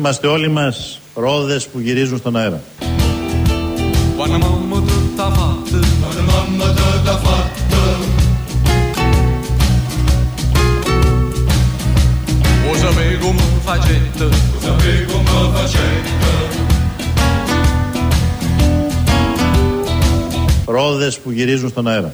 Είμαστε όλοι μας ρόδες που γυρίζουν στον αέρα. Ρόδες που γυρίζουν στον αέρα.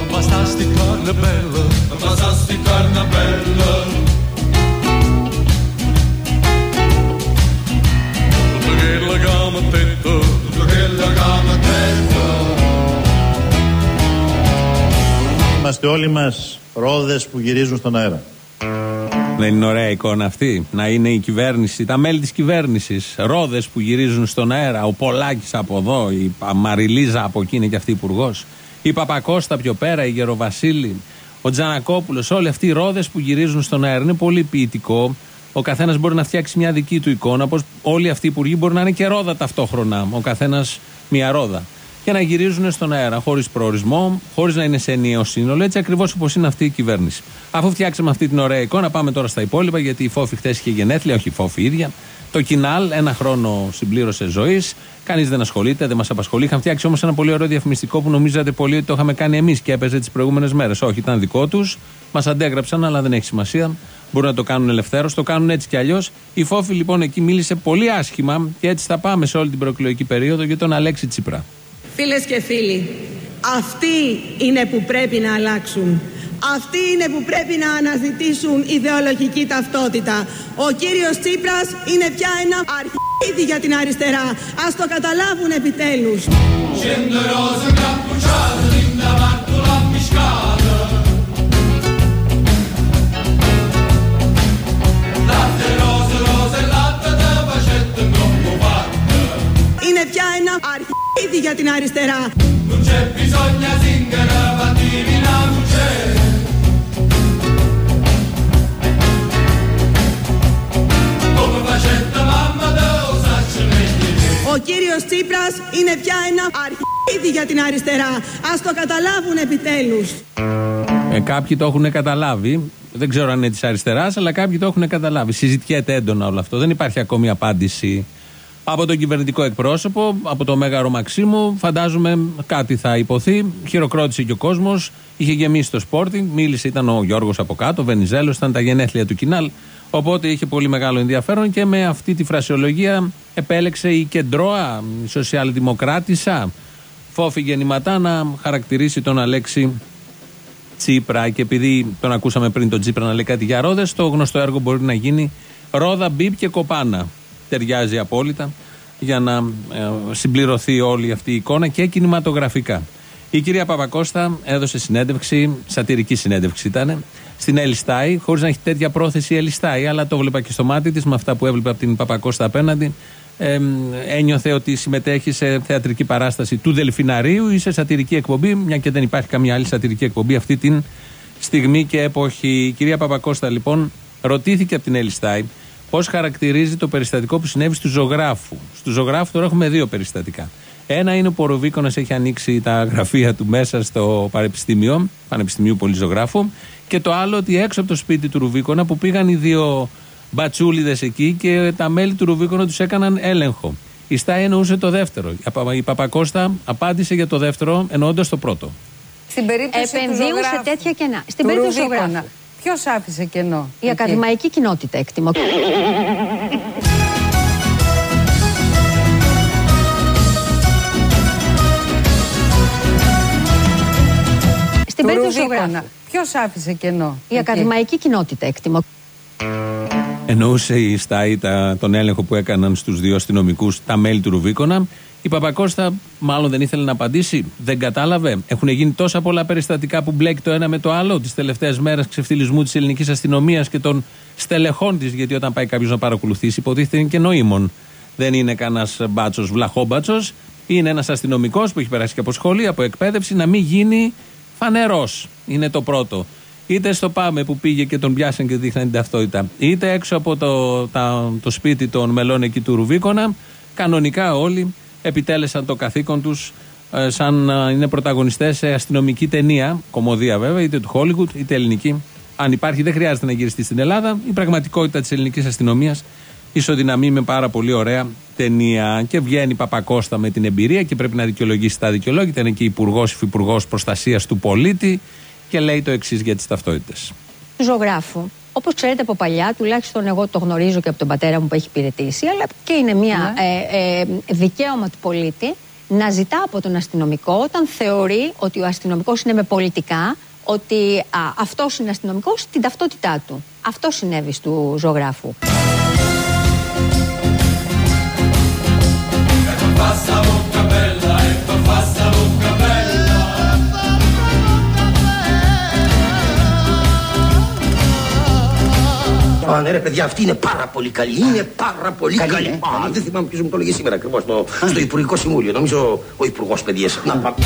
Είμαστε όλοι μας ρόδες που γυρίζουν στον αέρα. Δεν είναι ωραία εικόνα αυτή? Να είναι η κυβέρνηση, τα μέλη της κυβέρνησης, ρόδες που γυρίζουν στον αέρα. Ο Πολάκης από εδώ, η Μαριλίζα από εκεί είναι και αυτή υπουργός. Η Παπακώστα πιο πέρα, η Γεροβασίλη, ο Τζανακόπουλος. Όλοι αυτοί οι ρόδες που γυρίζουν στον αέρα. Είναι πολύ ποιητικό. Ο καθένας μπορεί να φτιάξει μια δική του εικόνα. Όπως όλοι αυτοί οι υπουργοί μπορεί να είναι και ρόδα ταυτόχρονα. Ο καθένας μια ρόδα. Και να γυρίζουν στον αέρα, χωρίς προορισμό, χωρίς να είναι σε ενιαίο σύνολο, έτσι ακριβώς όπως είναι αυτή η κυβέρνηση. Αφού φτιάξαμε αυτή την ωραία εικόνα, πάμε τώρα στα υπόλοιπα, γιατί η Φόφη χθες είχε γενέθλια, όχι η Φόφη ίδια. Το Κινάλ, 1 χρόνο συμπλήρωσε ζωής. Κανείς δεν ασχολείται, δεν μας απασχολεί. Είχαν φτιάξει όμως ένα πολύ ωραίο διαφημιστικό που νομίζατε πολύ ότι το είχαμε κάνει εμείς και έπαιζε τις προηγούμενες μέρες. Όχι, ήταν δικό τους. Μας αντέγραψαν, αλλά δεν έχει σημασία. Μπορούν να το κάνουν ελευθέρως, το κάνουν έτσι κι αλλιώς. Η Φόφη λοιπόν εκεί μίλησε πολύ άσχημα και έτσι θα πάμε σε όλη την προεκλογική περίοδο για τον Αλέξη Τσίπρα. Φίλες και φίλοι, αυτοί είναι που πρέπει να αλλάξουν. Αυτοί είναι που πρέπει να αναζητήσουν ιδεολογική ταυτότητα. Ο κύριος Τσίπρας είναι πια ένα αρχίδι για την αριστερά. Ας το καταλάβουν επιτέλους. Είναι πια ένα αρχίδι για την αριστερά. Ο κύριος Τσίπρας είναι πια ένα αρχίδι για την αριστερά. Ας το καταλάβουν επιτέλους. Κάποιοι το έχουν καταλάβει. Δεν ξέρω αν είναι της αριστεράς, αλλά κάποιοι το έχουν καταλάβει. Συζητιέται έντονα όλο αυτό. Δεν υπάρχει ακόμη απάντηση από τον κυβερνητικό εκπρόσωπο, από το Μέγαρο Μαξίμου. Φαντάζομαι κάτι θα υποθεί. Χειροκρότησε και ο κόσμος. Είχε γεμίσει το Sporting. Μίλησε, ήταν ο Γιώργος από κάτω, ο Βενιζέλος, ήταν τα γενέθλια του Κινάλ. Οπότε είχε πολύ μεγάλο ενδιαφέρον και με αυτή τη φρασιολογία επέλεξε η κεντρώα, η σοσιαλδημοκράτησα Φόφη Γεννηματά να χαρακτηρίσει τον Αλέξη Τσίπρα. Και επειδή τον ακούσαμε πριν τον Τσίπρα να λέει κάτι για ρόδες, το γνωστό έργο μπορεί να γίνει ρόδα, μπιπ και κοπάνα. Ταιριάζει απόλυτα για να συμπληρωθεί όλη αυτή η εικόνα και κινηματογραφικά. Η κυρία Παπακώστα έδωσε συνέντευξη, σατιρική συνέντευξη ήταν, στην Ελιστάη, χωρίς να έχει τέτοια πρόθεση η Ελιστάη, αλλά το βλέπα και στο μάτι της με αυτά που έβλεπε από την Παπακώστα απέναντι. Ένιωθε ότι συμμετέχει σε θεατρική παράσταση του Δελφιναρίου ή σε σατιρική εκπομπή, μια και δεν υπάρχει καμία άλλη σατιρική εκπομπή αυτή την στιγμή και εποχή. Η κυρία Παπακώστα λοιπόν ρωτήθηκε από την Ελιστάη πώς χαρακτηρίζει το περιστατικό που συνέβη στου Ζωγράφου. Στου Ζωγράφου τώρα έχουμε 2 περιστατικά. Ένα είναι που ο Ρουβίκονας έχει ανοίξει τα γραφεία του μέσα στο Πανεπιστημίου Πολυζωγράφου. Και το άλλο ότι έξω από το σπίτι του Ρουβίκονα που πήγαν οι 2 μπατσούλιδες εκεί και τα μέλη του Ρουβίκονα τους έκαναν έλεγχο. Η Στάη εννοούσε το δεύτερο. Η Παπακώστα απάντησε για το δεύτερο εννοώντας το πρώτο. Στην περίπτωση επενδύουν σε τέτοια κενά. Στην περίπτωση του Ζωγράφου. Ποιος άφησε κενό? Η ακαδημαϊκή κοινότητα εκτιμώ. Στην περίπτωση του Ζωγράφου. Ποιος άφησε κενό? Η ακαδημαϊκή κοινότητα εκτιμώ. Εννοούσε η Στάη τον έλεγχο που έκαναν στους 2 αστυνομικούς τα μέλη του Ρουβίκονα. Η Παπακώστα μάλλον δεν ήθελε να απαντήσει, δεν κατάλαβε. Έχουν γίνει τόσα πολλά περιστατικά που μπλέκει το ένα με το άλλο τις τελευταίες μέρες ξεφτυλισμού της ελληνικής αστυνομίας και των στελεχών της. Γιατί όταν πάει κάποιος να παρακολουθήσει, υποτίθεται είναι και νοήμων. Δεν είναι κανένας μπάτσος, βλαχόμπατσος. Είναι ένας αστυνομικός που έχει περάσει και από σχολή, από εκπαίδευση, να μην γίνει φανερός. Είναι το πρώτο. Είτε στο Πάμε που πήγε και τον πιάσαν και δείχναν την ταυτότητα, είτε έξω από το σπίτι των μελών εκεί του Ρουβίκονα, κανονικά όλοι επιτέλεσαν το καθήκον τους σαν να είναι πρωταγωνιστές σε αστυνομική ταινία, κομμωδία βέβαια, είτε του Hollywood είτε ελληνική. Αν υπάρχει, δεν χρειάζεται να γυριστεί στην Ελλάδα. Η πραγματικότητα της ελληνικής αστυνομίας ισοδυναμεί με πάρα πολύ ωραία ταινία. Και βγαίνει Παπακώστα με την εμπειρία και πρέπει να δικαιολογήσει τα δικαιολόγητα. Είναι και υφυπουργός προστασίας του πολίτη και λέει το εξής για τις ταυτότητες. Του ζωγράφου, όπως ξέρετε από παλιά, τουλάχιστον εγώ το γνωρίζω και από τον πατέρα μου που έχει υπηρετήσει, αλλά και είναι μια δικαίωμα του πολίτη να ζητά από τον αστυνομικό, όταν θεωρεί ότι ο αστυνομικός είναι με πολιτικά, ότι αυτός είναι αστυνομικός, την ταυτότητά του. Αυτό συνέβη του ζωγράφου. Ναι, ρε παιδιά, αυτή είναι πάρα πολύ καλή. Είναι πάρα πολύ καλή. Δεν θυμάμαι ποιος μου το έλεγε σήμερα ακριβώς στο Υπουργικό Συμβούλιο. Νομίζω ο Υπουργός Παιδείας. Να πάμε.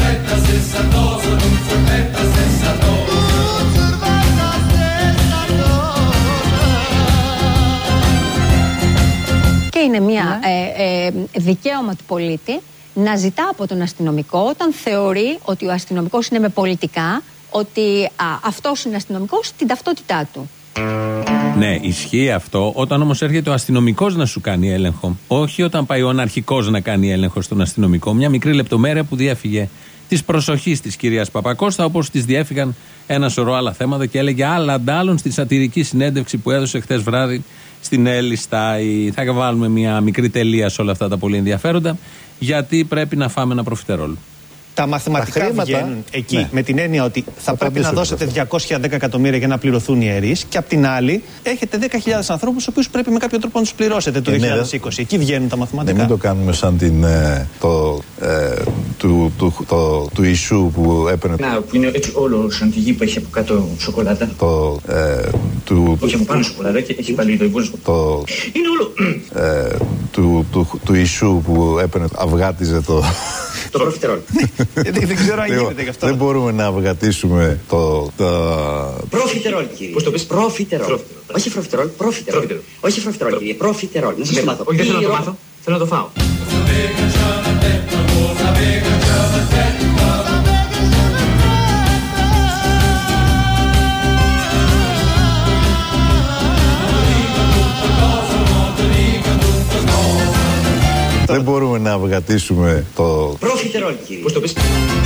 Και είναι μια δικαίωμα του πολίτη να ζητά από τον αστυνομικό, όταν θεωρεί ότι ο αστυνομικός είναι με πολιτικά, ότι αυτός είναι αστυνομικός, την ταυτότητά του. Ναι, ισχύει αυτό όταν όμως έρχεται ο αστυνομικός να σου κάνει έλεγχο. Όχι όταν πάει ο αναρχικός να κάνει έλεγχο στον αστυνομικό. Μια μικρή λεπτομέρεια που διέφυγε της προσοχής της κυρίας Παπακώστα, όπως της διέφυγαν ένα σωρό άλλα θέματα και έλεγε άλλα αντάλλων στη σατυρική συνέντευξη που έδωσε χθες βράδυ στην Έλλη Στάι. Θα βάλουμε μια μικρή τελεία σε όλα αυτά τα πολύ ενδιαφέροντα, γιατί πρέπει να φάμε ένα προφιτερόλ. Τα μαθηματικά βγαίνουν εκεί με την έννοια ότι θα πρέπει να δώσετε 210 εκατομμύρια για να πληρωθούν οι ιερείς, και απ' την άλλη έχετε 10.000 ανθρώπους, τους οποίους πρέπει με κάποιο τρόπο να τους πληρώσετε το 2020. Εκεί βγαίνουν τα μαθηματικά. Μην το κάνουμε σαν του Ιησού που έπαιρνε. Που είναι έτσι όλο σαν τη γη που έχει από κάτω σοκολάτα. Όχι από πάνω σοκολάτα και έχει πάλι το υπόλοιπο. Είναι όλο. Του Ιησού που έπαιρνε, αυγάτιζε το προφιτερόλ. Δεν ξέρω αν γίνεται γι' αυτό. Δεν μπορούμε να αυγατίσουμε Προφιτερόλ, κύριε. Πώς το πεις? Προφιτερόλ. Όχι προφιτερόλ, προφιτερόλ. Όχι προφιτερόλ, κύριε. Προφιτερόλ. Να σας μάθω. Όχι, δεν θέλω να το μάθω. Θέλω να το φάω. Δεν μπορούμε να αυγατίσουμε το προφιτερόλ, κύριε. Πώς το πεις?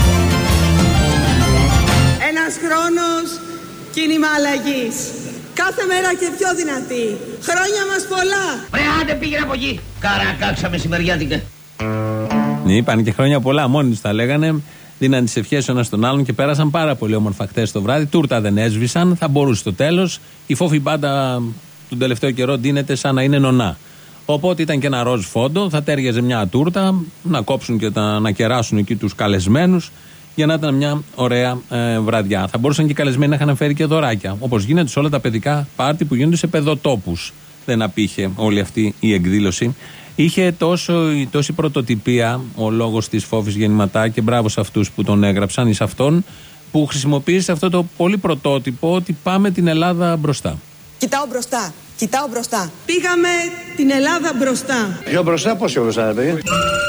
Ένας χρόνος κίνημα αλλαγής. Κάθε μέρα και πιο δυνατή. Χρόνια μας πολλά. Ρε, άντε πήγαινε από εκεί. Καρακάξα μεσημεριάτικα. Είπαν και χρόνια πολλά, μόνοι τους τα λέγανε. Δίναν τις ευχές ο ένας στον άλλον και πέρασαν πάρα πολύ όμορφα χτες το βράδυ. Τούρτα δεν έσβησαν, θα μπορούσε στο τέλος. Η φόφη πάντα τον τελευταίο καιρό ντύνεται σαν να είναι νονά. Οπότε ήταν και ένα ροζ φόντο, θα τέριαζε μια τούρτα, να κόψουν και να κεράσουν εκεί τους καλεσμένους, για να ήταν μια ωραία βραδιά. Θα μπορούσαν και οι καλεσμένοι να είχαν φέρει και δωράκια, όπως γίνεται σε όλα τα παιδικά πάρτι που γίνονται σε παιδοτόπους. Δεν απήχε όλη αυτή η εκδήλωση. Είχε τόση πρωτοτυπία ο λόγος της Φόφης Γεννηματά, και μπράβο σε αυτούς που τον έγραψαν ή σε αυτόν που χρησιμοποίησε αυτό το πολύ πρωτότυπο, ότι πάμε την Ελλάδα μπροστά. Κοιτάω μπροστά. Κοιτάω μπροστά. Πήγαμε την Ελλάδα μπροστά. Πιο μπροστά, πόσο μπροστά, ρε παιδιά?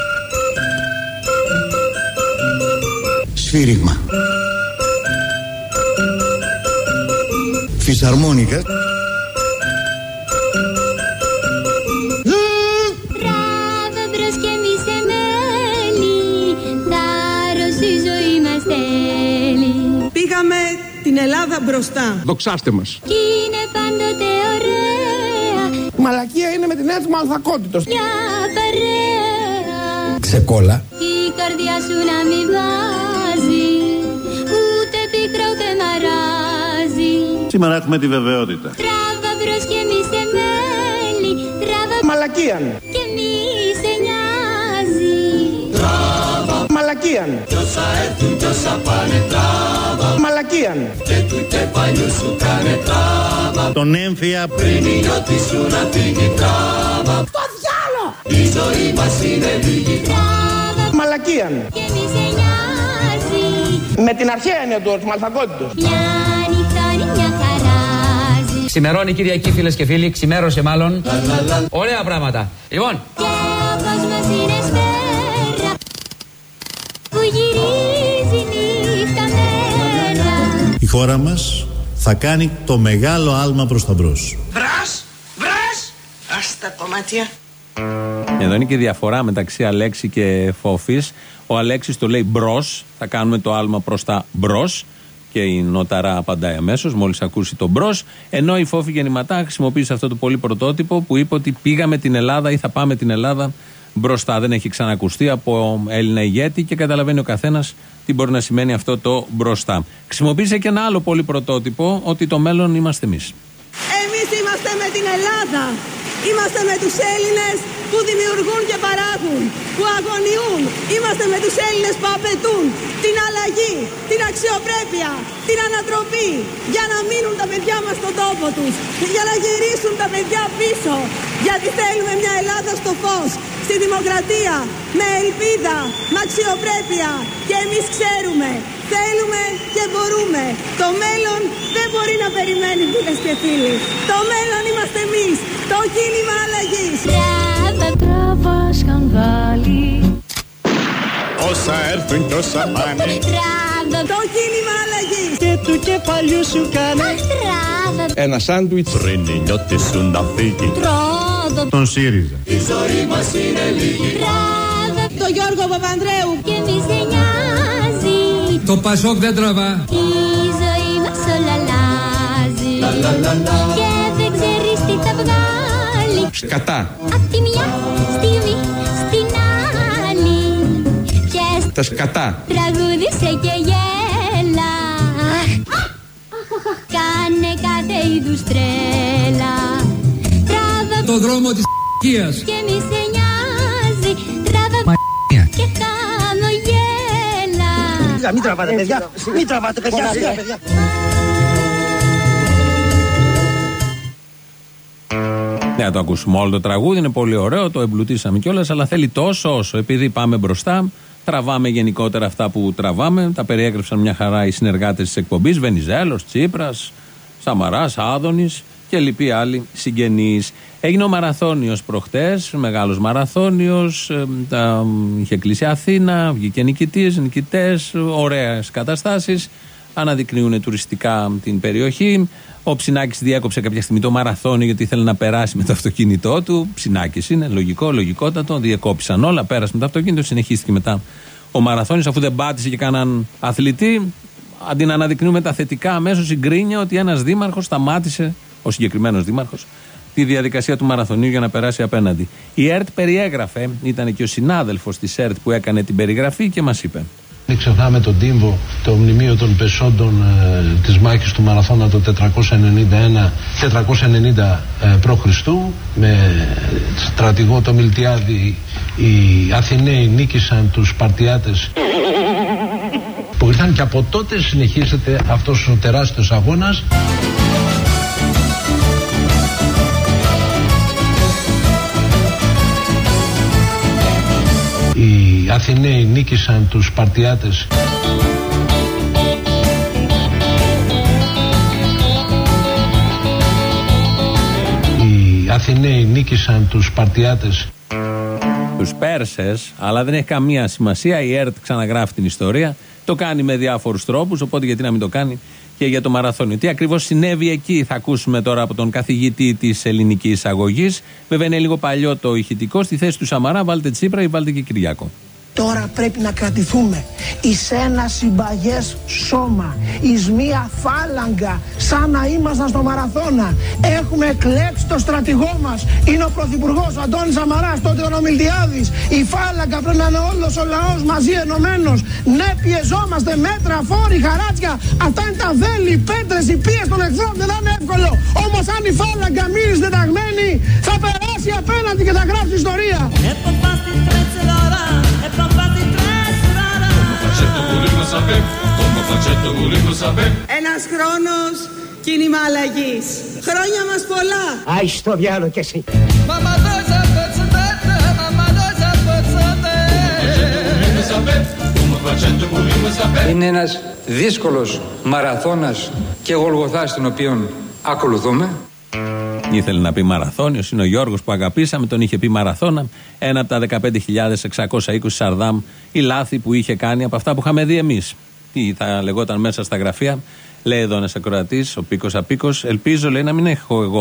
Σφύριγμα. Φυσαρμόνικα. Μπράβο μπρος και μη σε μέλη, θάρρος η ζωή μας θέλει. Πήγαμε την Ελλάδα μπροστά. Δοξάστε μας. Κι είναι πάντοτε ωραία. Μαλακία είναι με την έννοια του μαλθακότητος. Για παρέα. Ξεκόλα. Η καρδιά σου να μην βάζει, ούτε πικρό ούτε μαράζει. Σήμερα έχουμε τη βεβαιότητα. Τράβα μπρος και μη σε μέλη, τράβα Μαλακία. και μη σε νοιάζει. Τράβα. Μαλακία. Κι όσα έρθουν κι όσα πάνε τράβα. Μαλακία. Και του και παλιού σου κάνε τράβα. Τον έμφυα Πριν η νιώτη σου να φύγει τράβα. Το διάλο. Η ζωή μας είναι λίγη τράβα. Μαλακία. Και μη σε νοιάζει. Με την αρχαία έννοια του μαλθακότητος. Μια νυχτώνει μια χαράζει. Ξημερώνει Κυριακή, φίλες και φίλοι, ξημέρωσε μάλλον. Ωραία πράγματα. Λοιπόν. Και ο κόσμος είναι σφαίρα που γυρίζει νύχτα μέρα. Η χώρα μας θα κάνει το μεγάλο άλμα προς τα μπρος. Βρας, βρας. Ας μάτια. Εδώ είναι και η διαφορά μεταξύ Αλέξη και Φόφης. Ο Αλέξης το λέει μπρος, θα κάνουμε το άλμα προς τα μπρος. Και η Νοταρά απαντάει αμέσως, μόλις ακούσει τον μπρος. Ενώ η Φόφη γεννηματά χρησιμοποίησε αυτό το πολύ πρωτότυπο που είπε ότι πήγαμε την Ελλάδα ή θα πάμε την Ελλάδα μπροστά. Δεν έχει ξανακουστεί από Έλληνα ηγέτη και καταλαβαίνει ο καθένας τι μπορεί να σημαίνει αυτό το μπροστά. Χρησιμοποίησε και ένα άλλο πολύ πρωτότυπο, ότι το μέλλον είμαστε εμείς. Εμείς είμαστε με την Ελλάδα. Είμαστε με τους Έλληνες που δημιουργούν και παράγουν, που αγωνιούν. Είμαστε με τους Έλληνες που απαιτούν την αλλαγή, την αξιοπρέπεια, την ανατροπή, για να μείνουν τα παιδιά μας στον τόπο τους, για να γυρίσουν τα παιδιά πίσω. Γιατί θέλουμε μια Ελλάδα στο φως, στη δημοκρατία, με ελπίδα, με αξιοπρέπεια. Και εμείς ξέρουμε, θέλουμε και μπορούμε. Το μέλλον δεν μπορεί να περιμένει, φίλες και φίλοι. Το μέλλον είμαστε εμείς, το κίνημα αλλαγής. Τράβα σκανδάλι. Όσα έρθουν κι όσα πάνε. Το κίνημα αλλαγής. Και του κεφαλιού σου κάνε. Ένα σάντουιτς πριν νιώτη σου να φύγει. Τον ΣΥΡΙΖΑ. Η ζωή μας είναι λίγη. Το Γιώργο Παπανδρέου. Και μη σε νοιάζει. Το Πασόκ δεν τραβά. Η ζωή μας όλα αλλάζει. Και δεν ξέρεις τι θα βγάλει. Σκατά. Απ' τη μια στιγμή στην άλλη. Και τα σκατά. Τραγούδισε και γέλα. Κάνε κάθε είδους τρέλα. Το δρόμο της ***κίας. Και μη σε νοιάζει. Τράβα και χαμογέλα. Μην τραβάτε παιδιά. Μην τραβάτε παιδιά. Ναι, το ακούσουμε όλο το τραγούδι, είναι πολύ ωραίο, το εμπλουτίσαμε κιόλας, αλλά θέλει τόσο όσο. Επειδή πάμε μπροστά, τραβάμε γενικότερα αυτά που τραβάμε. Τα περιέγραψαν μια χαρά οι συνεργάτες της εκπομπής, Βενιζέλος, Τσίπρας, Σαμαράς, Άδωνης και λοιποί άλλοι συγγενείς. Έγινε ο μαραθώνιος προχτές, μεγάλος μαραθώνιος, είχε κλείσει Αθήνα, βγήκε νικητές, ωραίες καταστάσεις, αναδεικνύουν τουριστικά την περιοχή. Ο Ψινάκης διέκοψε κάποια στιγμή το μαραθώνιο γιατί ήθελε να περάσει με το αυτοκίνητό του. Ψινάκης είναι, λογικότατο, διεκόπησαν όλα, πέρασε με το αυτοκίνητο, συνεχίστηκε μετά ο μαραθώνιος, αφού δεν πάτησε και κανέναν αθλητή. Αντί να αναδεικνύουμε τα θετικά, αμέσως η γκρίνια ότι ένας δήμαρχος σταμάτησε, ο συγκεκριμένος δήμαρχος, τη διαδικασία του μαραθωνίου για να περάσει απέναντι. Η ΕΡΤ περιέγραφε, ήταν και ο συνάδελφος της ΕΡΤ που έκανε την περιγραφή και μας είπε. Μην ξεχνάμε τον τύμβο, το μνημείο των πεσόντων της μάχης του Μαραθώνα το 490 π.Χ. με στρατηγό το Μιλτιάδη. Οι Αθηναίοι νίκησαν τους Σπαρτιάτες που ήρθαν, και από τότε συνεχίζεται αυτός ο τεράστιος αγώνας. Οι Αθηναίοι νίκησαν τους Σπαρτιάτες. Οι Αθηναίοι νίκησαν τους Σπαρτιάτες. Τους Πέρσες, αλλά δεν έχει καμία σημασία. Η ΕΡΤ ξαναγράφει την ιστορία. Το κάνει με διάφορους τρόπους, οπότε γιατί να μην το κάνει και για το μαραθώνιο. Τι ακριβώς συνέβη εκεί θα ακούσουμε τώρα από τον καθηγητή της ελληνικής αγωγής. Βέβαια είναι λίγο παλιό το ηχητικό. Στη θέση του Σαμαρά βάλτε Τσίπρα ή βάλτε και Κυριάκο. Τώρα πρέπει να κρατηθούμε εις ένα συμπαγές σώμα, εις μία φάλαγγα, σαν να ήμασταν στο μαραθώνα. Έχουμε εκλέξει το στρατηγό μας. Είναι ο Πρωθυπουργός, ο Αντώνης Σαμαράς, τότε ο Μιλτιάδης. Η φάλαγγα πρέπει να είναι όλος ο λαός μαζί ενωμένος. Ναι, πιεζόμαστε, μέτρα, φόροι, χαράτσια. Αυτά είναι τα βέλη, οι πέτρες, οι πίεση των εχθρών. Δεν θα είναι εύκολο. Όμως αν η φάλαγγα μείνει συντεταγμένη, θα περάσει απέναντι και θα γράψει ιστορία. Ένας χρόνος κίνημα αλλαγής. Χρόνια μας πολλά. Άι στο διάλο κι εσύ. Είναι ένας δύσκολος μαραθώνας και γολγοθάς τον οποίον ακολουθούμε. Ήθελε να πει μαραθώνιος, είναι ο Γιώργος που αγαπήσαμε, τον είχε πει μαραθώνα. Ένα από τα 15.620 Σαρδάμ, η λάθη που είχε κάνει από αυτά που είχαμε δει εμείς. Τι θα λεγόταν μέσα στα γραφεία, λέει εδώ ένας ακροατής, ο Πίκος Απίκος. Ελπίζω, λέει, να μην έχω εγώ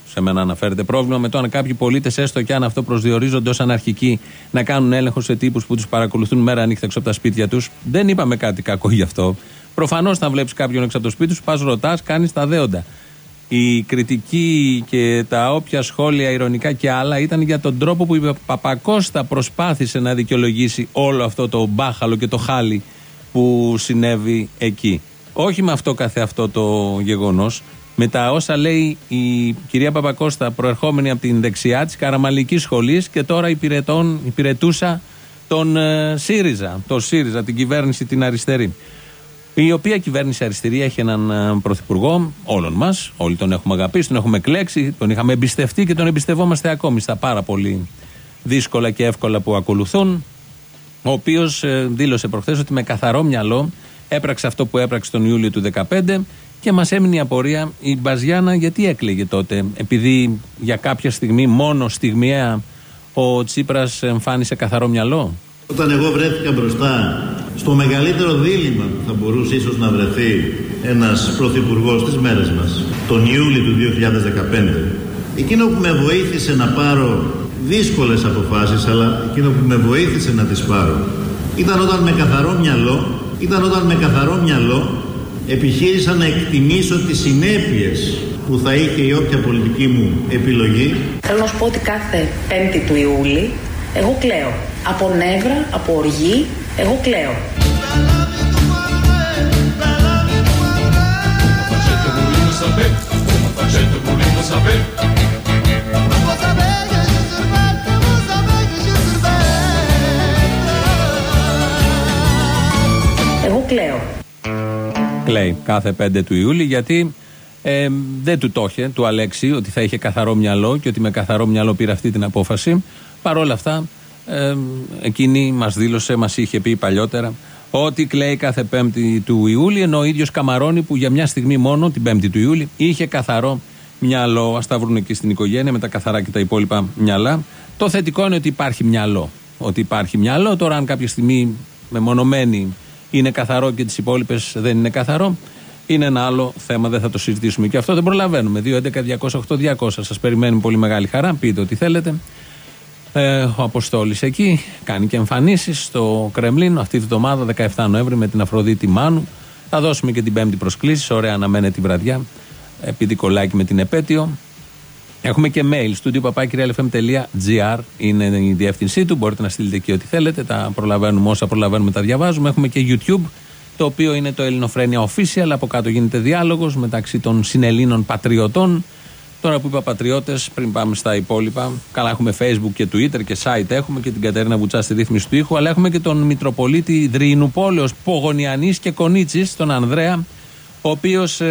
σε μένα αναφέρεται, πρόβλημα με το αν κάποιοι πολίτες, έστω και αν αυτό προσδιορίζονται ως αναρχικοί, να κάνουν έλεγχο σε τύπους που τους παρακολουθούν μέρα νύχτα έξω από τα σπίτια τους. Δεν είπαμε κάτι κακό γι' αυτό. Προφανώς, όταν βλέπεις κάποιον έξω από το σπίτι σου, πας ρωτάς, κάνεις τα δέοντα. Η κριτική και τα όποια σχόλια, ειρωνικά και άλλα, ήταν για τον τρόπο που η Παπακώστα προσπάθησε να δικαιολογήσει όλο αυτό το μπάχαλο και το χάλι που συνέβη εκεί. Όχι με αυτό καθεαυτό το γεγονός, με τα όσα λέει η κυρία Παπακώστα, προερχόμενη από την δεξιά της καραμαλικής σχολής και τώρα υπηρετούσα τον ΣΥΡΙΖΑ, την κυβέρνηση την αριστερή. Η οποία κυβέρνηση αριστερή έχει έναν πρωθυπουργό όλων μας, όλοι τον έχουμε αγαπήσει, τον έχουμε εκλέξει, τον είχαμε εμπιστευτεί και τον εμπιστευόμαστε ακόμη στα πάρα πολύ δύσκολα και εύκολα που ακολουθούν, ο οποίος δήλωσε προχθές ότι με καθαρό μυαλό έπραξε αυτό που έπραξε τον Ιούλιο του 2015 και μας έμεινε η απορία, η Μπαζιάνα γιατί έκλαιγε τότε, επειδή για κάποια στιγμή, μόνο στιγμιαία, ο Τσίπρας εμφάνισε καθαρό μυαλό. Όταν εγώ βρέθηκα μπροστά στο μεγαλύτερο δίλημμα που θα μπορούσε ίσως να βρεθεί ένας πρωθυπουργός στις μέρες μας, τον Ιούλιο του 2015, εκείνο που με βοήθησε να πάρω δύσκολες αποφάσεις, αλλά εκείνο που με βοήθησε να τις πάρω, ήταν όταν με καθαρό μυαλό επιχείρησα να εκτιμήσω τις συνέπειες που θα είχε η όποια πολιτική μου επιλογή. Θέλω να σου πω ότι κάθε 5η του Ιούλη εγώ κλαίω. Από νεύρα, από οργή, εγώ κλαίω. Εγώ κλαίω. Κλαίει κάθε 5 του Ιούλη γιατί δεν του το είχε, του Αλέξη, ότι θα είχε καθαρό μυαλό και ότι με καθαρό μυαλό πήρε αυτή την απόφαση. Παρ' όλα αυτά, εκείνη μας δήλωσε, μας είχε πει παλιότερα, ότι κλαίει κάθε 5η του Ιούλη, ενώ ο ίδιος καμαρώνει που για μια στιγμή μόνο, την 5η του Ιούλη, είχε καθαρό μυαλό. Ας τα βρουν εκεί στην οικογένεια με τα καθαρά και τα υπόλοιπα μυαλά. Το θετικό είναι ότι υπάρχει μυαλό. Ότι υπάρχει μυαλό. Τώρα, αν κάποια στιγμή μεμονωμένη είναι καθαρό και τις υπόλοιπες δεν είναι καθαρό, είναι ένα άλλο θέμα, δεν θα το συζητήσουμε. Και αυτό δεν προλαβαίνουμε. 2.11.208.200. Σας περιμένουμε πολύ μεγάλη χαρά. Πείτε ό,τι θέλετε. Ο Αποστόλης εκεί κάνει και εμφανίσεις στο Κρεμλίνο αυτή τη βδομάδα, 17 Νοέμβρη, με την Αφροδίτη Μάνου. Θα δώσουμε και την 5η προσκλήσεις. Ωραία, αναμένεται τη βραδιά. Επειδή κολλάκι με την επέτειο. Έχουμε και mail, studio@realfm.gr είναι η διεύθυνσή του. Μπορείτε να στείλετε εκεί ό,τι θέλετε. Τα προλαβαίνουμε όσα προλαβαίνουμε, τα διαβάζουμε. Έχουμε και YouTube, το οποίο είναι το Ελληνοφρένια Official. Από κάτω γίνεται διάλογος μεταξύ των συνελλήνων πατριωτών. Τώρα που είπα πατριώτες, πριν πάμε στα υπόλοιπα, καλά, έχουμε Facebook και Twitter και site έχουμε και την Κατερίνα Βουτσά στη ρύθμιση του ήχου, αλλά έχουμε και τον Μητροπολίτη Δριεινουπόλεως Πογονιανής και Κονίτσης, τον Ανδρέα, ο οποίος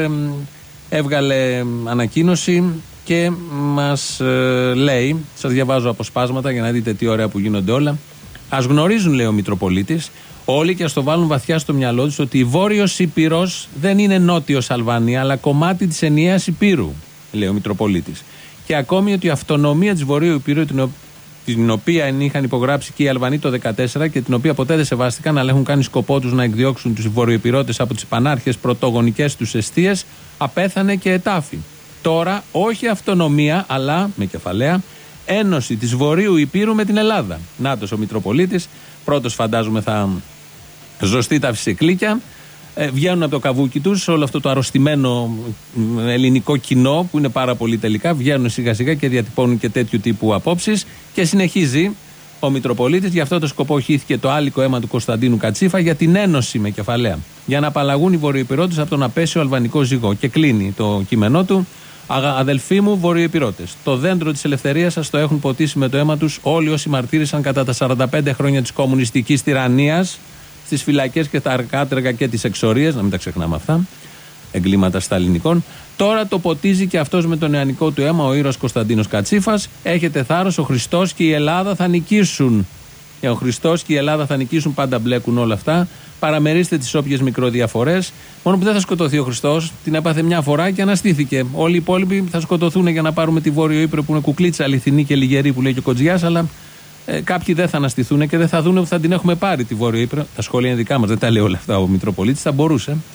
έβγαλε ανακοίνωση και μας λέει, σας διαβάζω αποσπάσματα για να δείτε τι ωραία που γίνονται όλα. Ας γνωρίζουν, λέει ο Μητροπολίτης, όλοι και ας το βάλουν βαθιά στο μυαλό τους, ότι η Βόρειος Ήπειρος δεν είναι Νότιος Αλβανία, αλλά κομμάτι της ενιαίας Υπήρου, λέει ο Μητροπολίτης. Και ακόμη ότι η αυτονομία της Βορείου Υπήρου, την οποία είχαν υπογράψει και οι Αλβανοί το 2014 και την οποία ποτέ δεν σεβάστηκαν, αλλά έχουν κάνει σκοπό τους να εκδιώξουν τους Βορειοϊπηρώτες από τις πανάρχες πρωτογονικές τους εστίες, απέθανε και ετάφη. Τώρα όχι αυτονομία, αλλά με κεφαλαία ένωση της Βορείου Υπήρου με την Ελλάδα. Νάτος ο Μητροπολίτης, πρώτος φαντάζομαι θα ζωστεί τα φυσικλίκια. Βγαίνουν από το καβούκι τους, όλο αυτό το αρρωστημένο ελληνικό κοινό που είναι πάρα πολύ τελικά, βγαίνουν σιγά σιγά και διατυπώνουν και τέτοιου τύπου απόψεις και συνεχίζει ο Μητροπολίτης. Γι' αυτό το σκοπό χύθηκε το άλικο αίμα του Κωνσταντίνου Κατσίφα για την ένωση με κεφαλαία. Για να απαλλαγούν οι Βορειοϊπηρώτες από τον απέσιο αλβανικό ζυγό. Και κλείνει το κείμενό του. Αδελφοί μου Βορειοϊπηρώτες, το δέντρο της ελευθερίας σας το έχουν ποτίσει με το αίμα τους όλοι όσοι μαρτύρησαν κατά τα 45 χρόνια της κομμουνιστικής τυραννίας, στις φυλακές και τα αρκάτρεγα και τις εξορίες, να μην τα ξεχνάμε αυτά, εγκλήματα σταλινικών. Τώρα το ποτίζει και αυτός με το νεανικό του αίμα ο ήρωας Κωνσταντίνος Κατσίφας. Έχετε θάρρος, ο Χριστός και η Ελλάδα θα νικήσουν. Ο Χριστός και η Ελλάδα θα νικήσουν, πάντα μπλέκουν όλα αυτά. Παραμερίστε τις όποιες μικροδιαφορές. Μόνο που δεν θα σκοτωθεί ο Χριστός, την έπαθε μια φορά και αναστήθηκε. Όλοι οι υπόλοιποι θα σκοτωθούν για να πάρουμε τη Βόρειο Ύπρο που είναι κουκλίτσα, αληθινή και λιγερή που λέει και ο Κοτζιάς, αλλά κάποιοι δεν θα αναστηθούν και δεν θα δουν ότι θα την έχουμε πάρει τη Βόρειο Ύπρο. Τα σχόλια είναι δικά μας, δεν τα λέει όλα αυτά ο Μητροπολίτης, θα μπορούσε.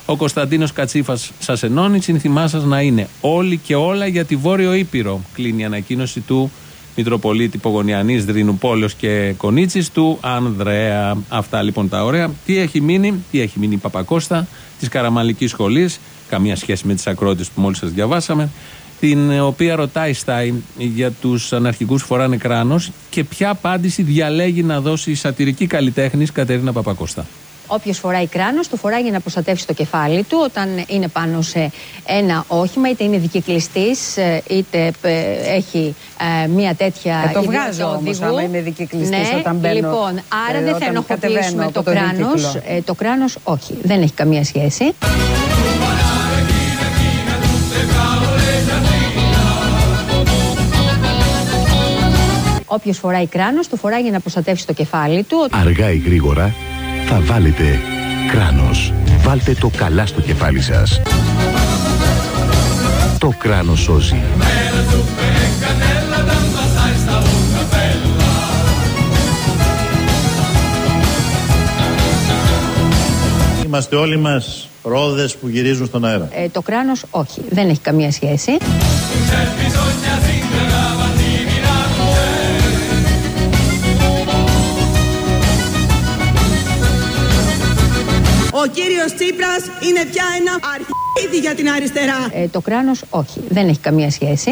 Ο Κωνσταντίνος Κατσίφας σας ενώνει, σύνθημά σας να είναι όλοι και όλα για τη Βόρειο Ήπειρο. Κλείνει η ανακοίνωση του Μητροπολίτη Πογωνιανής, Δρίνου Πόλεως και Κονίτσης του Ανδρέα. Αυτά λοιπόν τα ωραία. Τι έχει μείνει η Παπακώστα της Καραμαλικής Σχολής, καμία σχέση με τις ακρότητες που μόλις σας διαβάσαμε, την οποία ρωτάει Στάι για τους αναρχικούς που φοράνε κράνος και ποια απάντηση διαλέγει να δώσει η σατυρική καλλιτέχνης Κατερίνα Παπακώστα. Όποιος φοράει κράνος, το φοράει για να προστατεύσει το κεφάλι του όταν είναι πάνω σε ένα όχημα, είτε είναι δικυκλιστής, είτε έχει μια τέτοια το βγάζω όμως άμα είμαι δικυκλιστής, ναι, όταν μπαίνω. Λοιπόν, άρα δεν θα ενοχοποιήσουμε το κράνος. Το κράνος όχι, δεν έχει καμία σχέση. Όποιος φοράει κράνος, το φοράει για να προστατεύσει το κεφάλι του. Αργά ή γρήγορα θα βάλετε κράνος. Βάλτε το καλά στο κεφάλι σας. Το κράνος σώζει. Είμαστε όλοι μας ρόδες που γυρίζουν στον αέρα. Το κράνος όχι, δεν έχει καμία σχέση. Ο κύριος Τσίπρας είναι πια ένα αρχίδι για την αριστερά. Το κράνος όχι, δεν έχει καμία σχέση.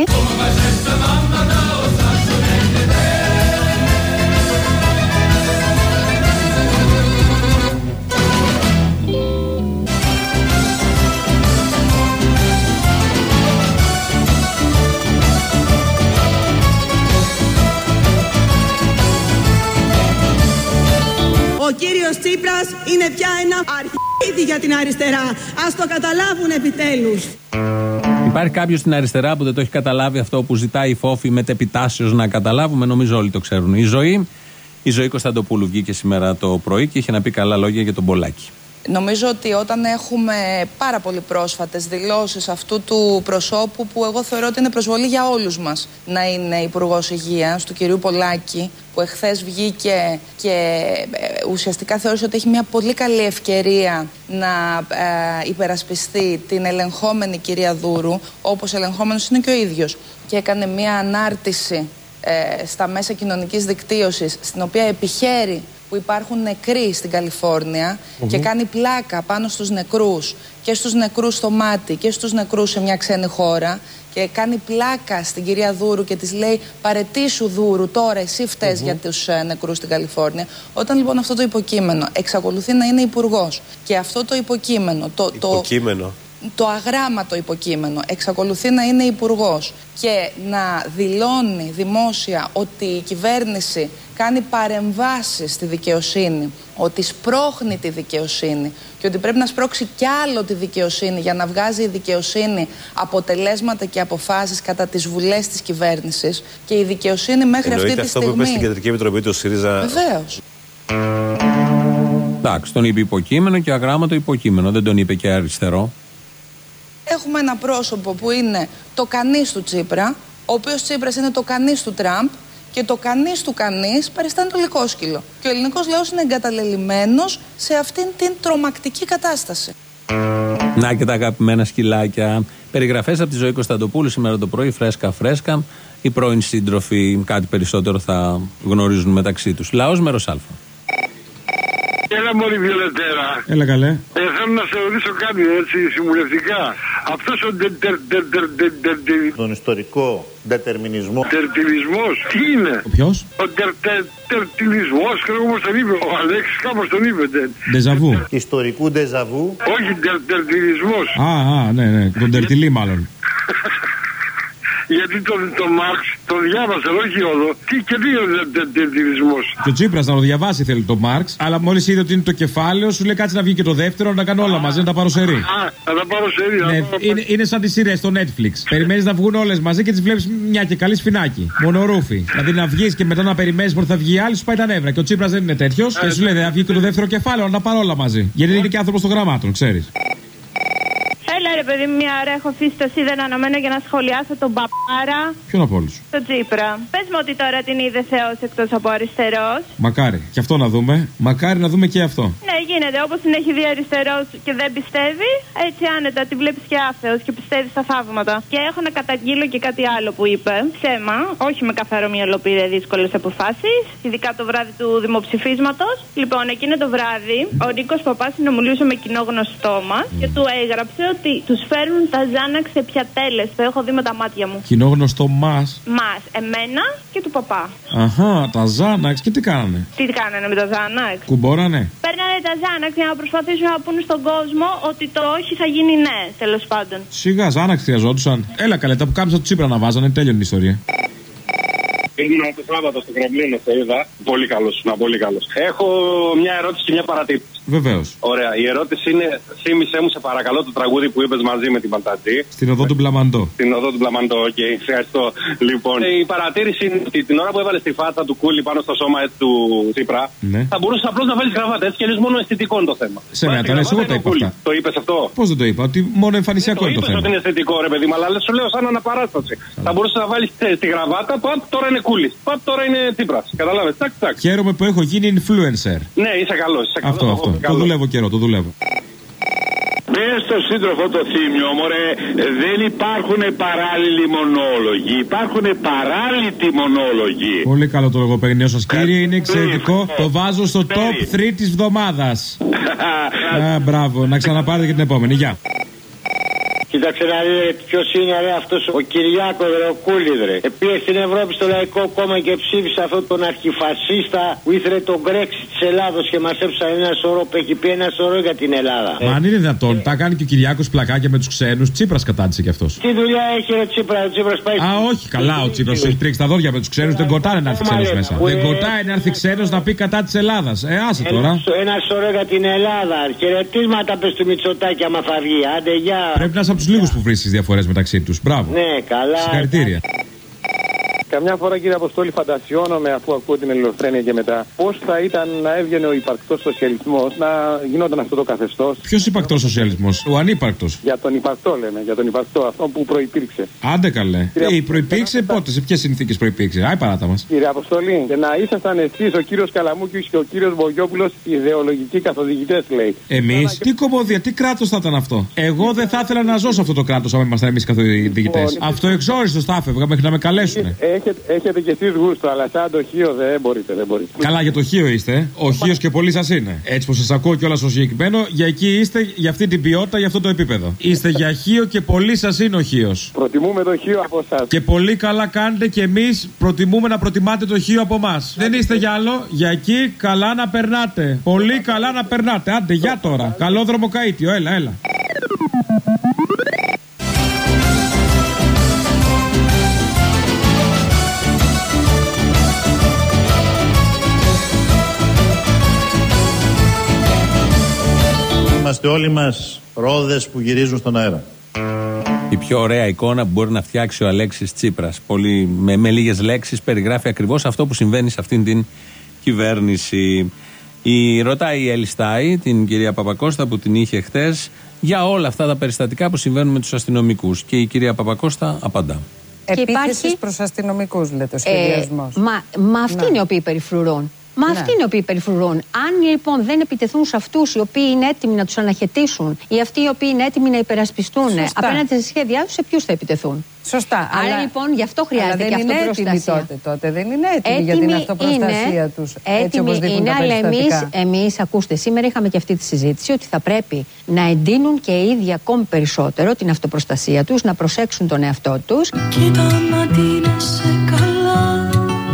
Ο κύριος Τσίπρας είναι πια ένα αρχίδι για την αριστερά. Ας το καταλάβουν επιτέλους. Υπάρχει κάποιος στην αριστερά που δεν το έχει καταλάβει αυτό που ζητάει η Φόφη μετεπιτάσεως να καταλάβουμε? Νομίζω όλοι το ξέρουν. Η Ζωή Κωνσταντοπούλου βγήκε σήμερα το πρωί και είχε να πει καλά λόγια για τον Πολάκη. Νομίζω ότι όταν έχουμε πάρα πολύ πρόσφατες δηλώσεις αυτού του προσώπου, που εγώ θεωρώ ότι είναι προσβολή για όλους μας να είναι Υπουργός Υγείας, του κυρίου Πολάκη, που εχθές βγήκε και ουσιαστικά θεώρησε ότι έχει μια πολύ καλή ευκαιρία να υπερασπιστεί την ελεγχόμενη κυρία Δούρου, όπως ελεγχόμενος είναι και ο ίδιος, και έκανε μια ανάρτηση στα μέσα κοινωνικής δικτύωσης, στην οποία επιχαίρει που υπάρχουν νεκροί στην Καλιφόρνια και κάνει πλάκα πάνω στους νεκρούς, και στους νεκρούς στο μάτι και στους νεκρούς σε μια ξένη χώρα, και κάνει πλάκα στην κυρία Δούρου και της λέει παρετήσου Δούρου, τώρα εσύ φταίς για τους νεκρούς στην Καλιφόρνια. Όταν λοιπόν αυτό το υποκείμενο εξακολουθεί να είναι υπουργός και αυτό το υποκείμενο, το αγράμματο υποκείμενο εξακολουθεί να είναι υπουργός και να δηλώνει δημόσια ότι η κυβέρνηση κάνει παρεμβάσεις στη δικαιοσύνη, ότι σπρώχνει τη δικαιοσύνη και ότι πρέπει να σπρώξει κι άλλο τη δικαιοσύνη για να βγάζει η δικαιοσύνη αποτελέσματα και αποφάσεις κατά τις βουλές της κυβέρνησης, και η δικαιοσύνη μέχρι αυτή τη στιγμή... αυτό που είπε στην Κεντρική Επιτροπή του ΣΥΡΙΖΑ. Βεβαίως. Εντάξει, τον είπε υποκείμενο και αγράμματο υποκείμενο, δεν τον είπε και αριστερό. Έχουμε ένα πρόσωπο που είναι το κανείς του Τσίπρα, ο οποίος Τσίπρας είναι το κανείς του Τραμπ, και το κανείς του κανείς παριστάνει το λυκόσκυλο. Και ο ελληνικός λαός είναι εγκαταλελειμμένος σε αυτήν την τρομακτική κατάσταση. Να και τα αγαπημένα σκυλάκια. Περιγραφές από τη Ζωή Κωνσταντοπούλου σήμερα το πρωί, φρέσκα. Οι πρώην σύντροφοι κάτι περισσότερο θα γνωρίζουν μεταξύ τους. Λαός, μέρος Α. Έλα μωρή Βιολετέρα. Έλα καλέ. Θέλω να σε ρωτήσω κάτι έτσι συμβουλευτικά. Αυτός ο τον ιστορικό ντετερμινισμό. Τερτιλισμός, τι είναι? Ο ποιος? Ο τερτιλισμός, ξέρω όπως τον είπε ο Αλέξης, κάπως τον είπε. Ντεζαβού. Ιστορικού ντεζαβού. Όχι, τερτιλισμός. Ναι, τον τερτιλί μάλλον. Γιατί τον Μάρξ τον διάβασα, όχι όλο. Τι είναι ο τερτιλισμός? Και ο Τσίπρας να το διαβάσει θέλει τον Μάρξ, αλλά μόλις είδε ότι είναι το κεφάλαιο, σου λέει κάτσε να βγει και το δεύτερο, να κάνω όλα μαζί, να τα πάρω σε ρί. Να τα πάρω σε ρί. Ναι, είναι σαν τις σειρές στο Netflix. Περιμένεις να βγουν όλες μαζί και τις βλέπεις μια και καλή σφινάκι. Μονορούφι. Δηλαδή να βγεις και μετά να περιμένεις πότε θα βγει άλλη, σου πάει τα νεύρα. Και ο Τσίπρας δεν είναι τέτοιος και σου λέει θα βγει και το δεύτερο κεφάλαιο, να τα πάρω όλα μαζί. Γιατί είναι και άνθρωπος των γραμμάτων, ξέρεις. Έλα, ρε παιδί, μια ώρα έχω αφήσει το ΣΥΔΕΝ αναμένω για να σχολιάσω τον παπάρα. Ποιον από όλους? Τον Τσίπρα. Πες μου ότι τώρα την είδε Θεός εκτός από αριστερός. Μακάρι. Και αυτό να δούμε. Μακάρι να δούμε και αυτό. Ναι, γίνεται. Όπως την έχει δει αριστερός και δεν πιστεύει, έτσι άνετα τη βλέπεις και άθεος και πιστεύει στα θαύματα. Και έχω να καταγγείλω και κάτι άλλο που είπε. Ψέμα, όχι με καθαρό μυαλό πήρε δύσκολες αποφάσεις, ειδικά το βράδυ του δημοψηφίσματος. Λοιπόν, εκείνο το βράδυ ο Νίκος Παπάς συνομιλούσε με κοινό γνωστό μας και του έγραψε ότι τους φέρνουν τα Ζάναξ σε πιατέλες. Το έχω δει με τα μάτια μου. Κοινό γνωστό μας. Εμένα και του παπά. Αχα, τα Ζάναξ και τι κάνανε? Τι κάνανε με τα Ζάναξ? Κουμπόρανε. Παίρνανε τα Ζάναξ για να προσπαθήσουν να πούνε στον κόσμο ότι το όχι θα γίνει ναι, τέλος πάντων. Σιγά, Ζάναξ χρειαζόντουσαν. Έλα καλέ, τα που κάμισα του Τσίπρα να βάζανε, τέλειωνε η ιστορία. Ήμουν το Σάββατο στο Κρεμλίνο, το είδα. Πολύ καλός, πολύ καλός. Έχω μια ερώτηση και μια παρατήρηση. Βεβαίως. Ωραία. Η ερώτηση είναι: θύμισέ μου, σε παρακαλώ, το τραγούδι που είπες μαζί με την Παντατζή. Στην οδό του Μπλαμαντό. Στην οδό του Μπλαμαντό, οκ, ευχαριστώ. Λοιπόν, η παρατήρηση είναι ότι την ώρα που έβαλε τη φάτσα του Κούλι πάνω στο σώμα του Τσίπρα, ναι, θα μπορούσε απλώς να βάλει γραβάτα. Έτσι κι αλλιώς μόνο αισθητικό είναι το θέμα. Σε μένα, τα λες, εγώ τα είπα αυτά. Το είπες αυτό? Πώς δεν το είπα? Ότι μόνο εμφανισιακό είναι το θέμα. Ότι είναι αισθητικό, ρε παιδί, αλλά σου λέω σαν αναπαράσταση. Θα μπορούσε να βάλει τη γραβάτα, παπ, τώρα είναι Κούλι. Παπ, τώρα είναι Τσίπρας. Καταλάβες, τάκ, τάκ. Χαίρομαι που έχω γίνει influencer. Ναι, είσαι καλός. Αυτό. Το δουλεύω καιρό, το δουλεύω. Πες στο σύντροφο το Θήμιο, μωρέ, δεν υπάρχουν παράλληλοι μονόλογοι, υπάρχουν παράλληλοι μονόλογοι. Πολύ καλό το λογοπαιγνιό σας, κύριε, είναι εξαιρετικό. Το βάζω στο top 3 της εβδομάδας. Μπράβο, να ξαναπάρετε και την επόμενη. Γεια. Κοίταξε να δει ποιος είναι ρε αυτός ο Κυριάκο ρε, ο Κούλιδρε. Πήγε στην Ευρώπη στο Λαϊκό Κόμμα και ψήφισε αυτόν τον αρχιφασίστα που ήθελε τον Brexit της Ελλάδος και μας έψανε ένα σωρό που έχει πει ένα σωρό για την Ελλάδα. Μα αν είναι δυνατόν, τα κάνει και ο Κυριάκος πλακάκια με τους ξένους. Τσίπρας κατάντησε κι αυτός. Τι δουλειά έχει ο Τσίπρας πάει. Α, όχι, καλά ο Τσίπρας έχει τρίξει τα δόντια με τους ξένους. Δεν κοτάνε να έρθει ξένος μέσα. Δεν κοτάει να έρθει ξένος να πει κατά της Ελλάδας. Άσε τώρα. Ένα σωρό για την Ελλάδα. Χαιρετίσματα πες του Μητσοτάκη άμα θα βγει. Άντε γεια. Πρέπει να είσαι από τους λίγους που βρίσκεις διαφορές μεταξύ τους. Μπράβο. Ναι, καλά. Συγχαρητήρια. Καμιά φορά, κύριε Αποστόλη, φαντασιώνομαι, αφού ακούω την Ελληνοφρένεια και μετά, πώς θα ήταν να έβγαινε ο υπαρκτός σοσιαλισμός, να γινόταν αυτό το καθεστώς. Ποιος υπαρκτός σοσιαλισμός? Ο ανύπαρκτος. Για τον υπαρκτό, λέμε, για τον υπαρκτό, αυτό που προϋπήρξε. Άντε καλέ. Προϋπήρξε πότε, σε ποιες συνθήκες προϋπήρξε? Άι παράτα μας. Κύριε Αποστόλη, και να ήσασταν εσείς, ο κύριος Καλαμούκης και ο κύριος Βογιόπουλος, ιδεολογικοί καθοδηγητές, λέει. Εμείς, τι κομμωδία, τι κράτος θα ήταν αυτό? Εγώ δεν θα ήθελα να ζω σε αυτό το κράτος, αν ήμασταν εμείς καθοδηγητές. Αυτοεξόριστος θα έφευγα μέχρι να με καλέσουν. Έχετε κι εσείς γούστο, αλλά σαν το Χίο δεν μπορείτε. Καλά, για το Χίο είστε. Ο Χίος και πολλοί σας είναι. Έτσι που σας ακούω κιόλας στο συγκεκριμένο, για εκεί είστε, για αυτή την ποιότητα, για αυτό το επίπεδο. Είστε για Χίο και πολλοί σας είναι ο Χίος. Προτιμούμε το Χίο από εσάς. Και πολύ καλά κάνετε και εμείς προτιμούμε να προτιμάτε το Χίο από εμάς. Δεν είστε για άλλο, για εκεί καλά να περνάτε. Πολύ καλά να περνάτε. Άντε, για τώρα. Καλό δρομοκαΐτιο, έλα. Είμαστε όλοι μας ρόδες που γυρίζουν στον αέρα. Η πιο ωραία εικόνα που μπορεί να φτιάξει ο Αλέξης Τσίπρας. Πολύ, με λίγες λέξεις περιγράφει ακριβώς αυτό που συμβαίνει σε αυτήν την κυβέρνηση. Ρωτάει η Ελιστάη, την κυρία Παπακώστα που την είχε χτες, για όλα αυτά τα περιστατικά που συμβαίνουν με τους αστυνομικούς. Και η κυρία Παπακώστα απαντά. Επίθεση προς αστυνομικούς, λέτε, ο σχεδιασμός. Μα αυτοί είναι οι οποίοι περιφρουρούν. Αυτοί είναι οι οποίοι περιφρουρούν. Αν λοιπόν δεν επιτεθούν σε αυτούς οι οποίοι είναι έτοιμοι να τους αναχαιτήσουν ή αυτοί οι οποίοι είναι έτοιμοι να υπερασπιστούν απέναντι σε σχέδιά τους, σε ποιους θα επιτεθούν? Σωστά. Άρα λοιπόν γι' αυτό χρειάζεται και αυτοπροστασία. Τότε δεν είναι έτοιμοι για την αυτοπροστασία τους. Έτοιμοι είναι, αλλά εμείς, ακούστε, σήμερα είχαμε και αυτή τη συζήτηση ότι θα πρέπει να εντείνουν και οι ίδιοι ακόμη περισσότερο την αυτοπροστασία τους, να προσέξουν τον εαυτό τους. Κοίτα να ντύνεσαι καλά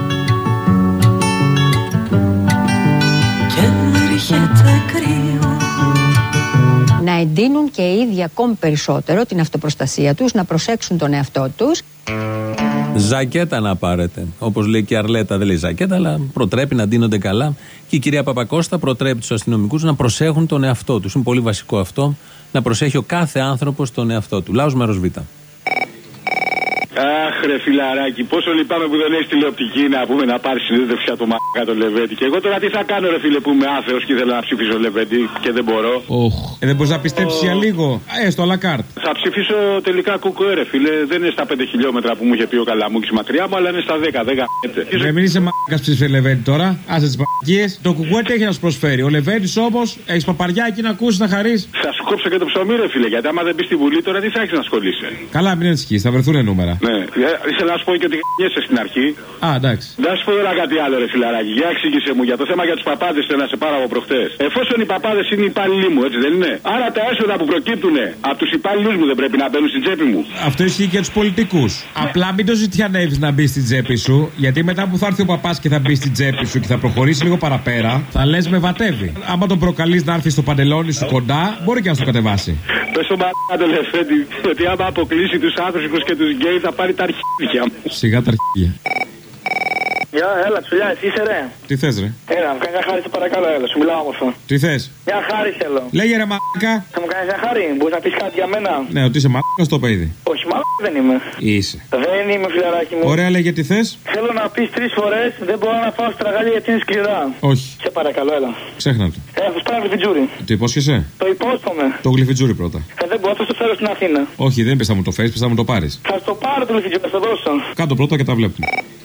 και έρχεται κρύο. Να εντείνουν και οι ίδιοι ακόμη περισσότερο την αυτοπροστασία τους, να προσέξουν τον εαυτό τους. Ζακέτα να πάρετε. Όπως λέει και η Αρλέτα, δεν λέει ζακέτα, αλλά προτρέπει να ντύνονται καλά. Και η κυρία Παπακώστα προτρέπει τους αστυνομικούς να προσέχουν τον εαυτό τους. Είναι πολύ βασικό αυτό, να προσέχει ο κάθε άνθρωπος τον εαυτό του. Λαός μέρος Β. Αχ, Αχ, ρε φιλαράκι, πόσο λυπάμαι που δεν έχει τηλεοπτική να πούμε να πάρει συνέντευξη από το μαλάκα το Λεβέντη. Και εγώ τώρα τι θα κάνω, ρε φίλε, που είμαι άθεος και ήθελα να ψηφίσω Λεβέντη και δεν μπορώ. Δεν μπορεί να πιστέψει για λίγο. Στο αλακάρτ. Θα ψηφίσω τελικά κουκουέ, ρε φίλε. Δεν είναι στα 5 χιλιόμετρα που μου είχε πει ο Καλαμούκης μακριά μου, αλλά είναι στα 10. Δεν μην είσαι μαλάκα ψήφισε Λεβέντη τώρα. Άσε τις παπαγίες. Το κουκουέ τι έχει να σου προσφέρει. Ο Λεβέντης όμως έχει παπαριά εκεί να ακούσει να χαρεί. Θα σου κόψω και το ψωμί, ρε φίλε. Γιατί άμα δεν μπει στη Βουλή τώρα τι θα έχει να ασχολείσαι. Καλά, μην ανησυχείς, θα βρεθούν νούμερα. Ναι, ήθελα να σου πω και ότι γ***εσαι στην αρχή. Α, εντάξει. Να σου πω τώρα κάτι άλλο, ρε φιλαράκι. Για εξήγησε μου για το θέμα για τους παπάδες, θέλω να σε πάρω από προχτές. Εφόσον οι παπάδες είναι οι υπάλληλοι μου, έτσι δεν είναι. Άρα τα έσοδα που προκύπτουν από τους υπάλληλους μου δεν πρέπει να μπαίνουν στην τσέπη μου. Αυτό ισχύει και τους πολιτικούς. Απλά μην το ζητιανεύεις να μπει στην τσέπη σου, γιατί μετά που θα έρθει ο παπάς και θα μπει στην τσέπη σου και θα προχωρήσει λίγο παραπέρα, θα λες με βατεύει. Άμα τον προκαλείς να έρθει στο παντελόνι σου κοντά, μπορεί και να στο κατεβάσει. Πες στον μαλάκα το Λεβέντη, ότι άμα αποκλείσει τους άνθρωπους και τους γκέι θα πάρει τα αρχίδια μου. Σιγά τα αρχίδια. Γεια, έλα, τσουλιά, εσύ είσαι ρε. Τι θες ρε. Έλα, μου κάνει μια χάρη, σε παρακαλώ, έλα, σου μιλάω όμορφα. Τι θες. Μια χάρη θέλω. Λέγε ρε μαλάκα. Θα μου κάνει μια χάρη, μπορείς να πεις κάτι για μένα. Ναι, ότι είσαι μαλάκα στο παιδί. Όχι, μαλάκα δεν είμαι. Είσαι. Δεν είμαι, φιλαράκι μου. Ωραία, λέγε τι θες. Θέλω να πεις 3 φορές, δεν μπορώ να φάω στραγάλια γιατί είναι σκληρά. Όχι. Σε παρακαλώ, έλα. Ξέχνα το. Θα σου πάρω γλυφιτζούρι. Τι υπόσχεσαι. Το υπόσχομαι. Το γλυφιτζούρι πρώτα. Δεν μπορώ, θα στο φέρω στην Αθήνα. Όχι, δεν πες θα μου το φέρεις, πες θα μου το πάρεις. Θα στο πάρω το γλυφιτζούρι, θα το δώσω. Κάτω πρώτα και τα βλέπουμε.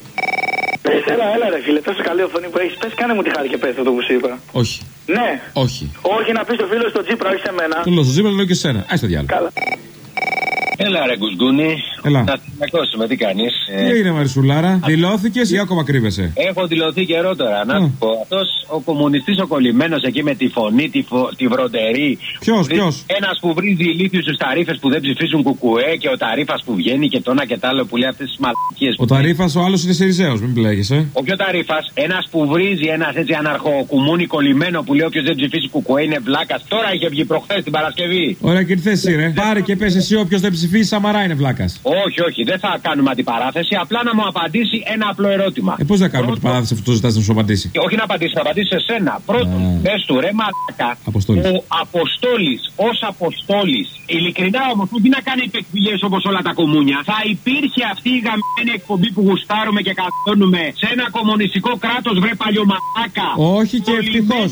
Έλα ρε φίλε, τόσο καλή οθόνη που έχεις, πες κάνε μου τη χάρη και πες αυτό που σου είπα. Όχι. Ναι. Όχι. Όχι να πεις το φίλο στο Τσίπρα, όχι σε μένα. Το λέω στο Τσίπρα, λέω και σε σένα. Άσε το διάλογο. Καλά. Έλα ρε Γκουσγκούνη. Έλα. Να την ακούσουμε, τι κάνεις. Τι έγινε Μαρισουλάρα, δηλώθηκες ή ακόμα κρύβεσαι. Έχω δηλωθεί καιρό τώρα. Να σου πω, αυτός ο κομμουνιστής ο κολλημένος εκεί με τη φωνή, τη βροντερή. Ποιος. Ένας που βρίζει ηλίθιους στους ταρίφες που δεν ψηφίζουν κουκουέ και ο ταρίφας που βγαίνει και το ένα και το άλλο που λέει αυτές τις μαλακίες. Ο ταρίφας ο άλλος είναι Σιριζέος, μην πλέγεσαι. Όποιο ταρίφας, ένας που βρίζει, ένας έτσι αναρχοκουμούνι κολλημένο που λέει όποιος δεν ψηφίσει κουκουέ είναι βλάκας. Τώρα είχε βγει προχθές την Παρασκευή. Ωραία, και τι θες εσύ, ρε. Πάρε και πες εσύ όποιος δεν ψηφίσει Σαμαρά είναι βλάκας. Όχι, δεν θα κάνουμε αντιπαράθεση. Απλά να μου απαντήσει ένα απλό ερώτημα. Πώς θα κάνουμε αντιπαράθεση αφού το ζητάς να σου απαντήσει. Όχι να απαντήσει, να απαντήσει σε σένα. Πρώτον, πες του ρε μαλάκα. Ο Αποστόλης, ως Αποστόλης, ειλικρινά όμως, που να κάνει επεκφυγές όπως όλα τα κομμούνια, θα υπήρχε αυτή η γαμμένη εκπομπή που γουστάρουμε και καθόνουμε σε ένα κομμουνιστικό κράτος, βρε παλιωμαλάκα. Όχι και ευτυχώς.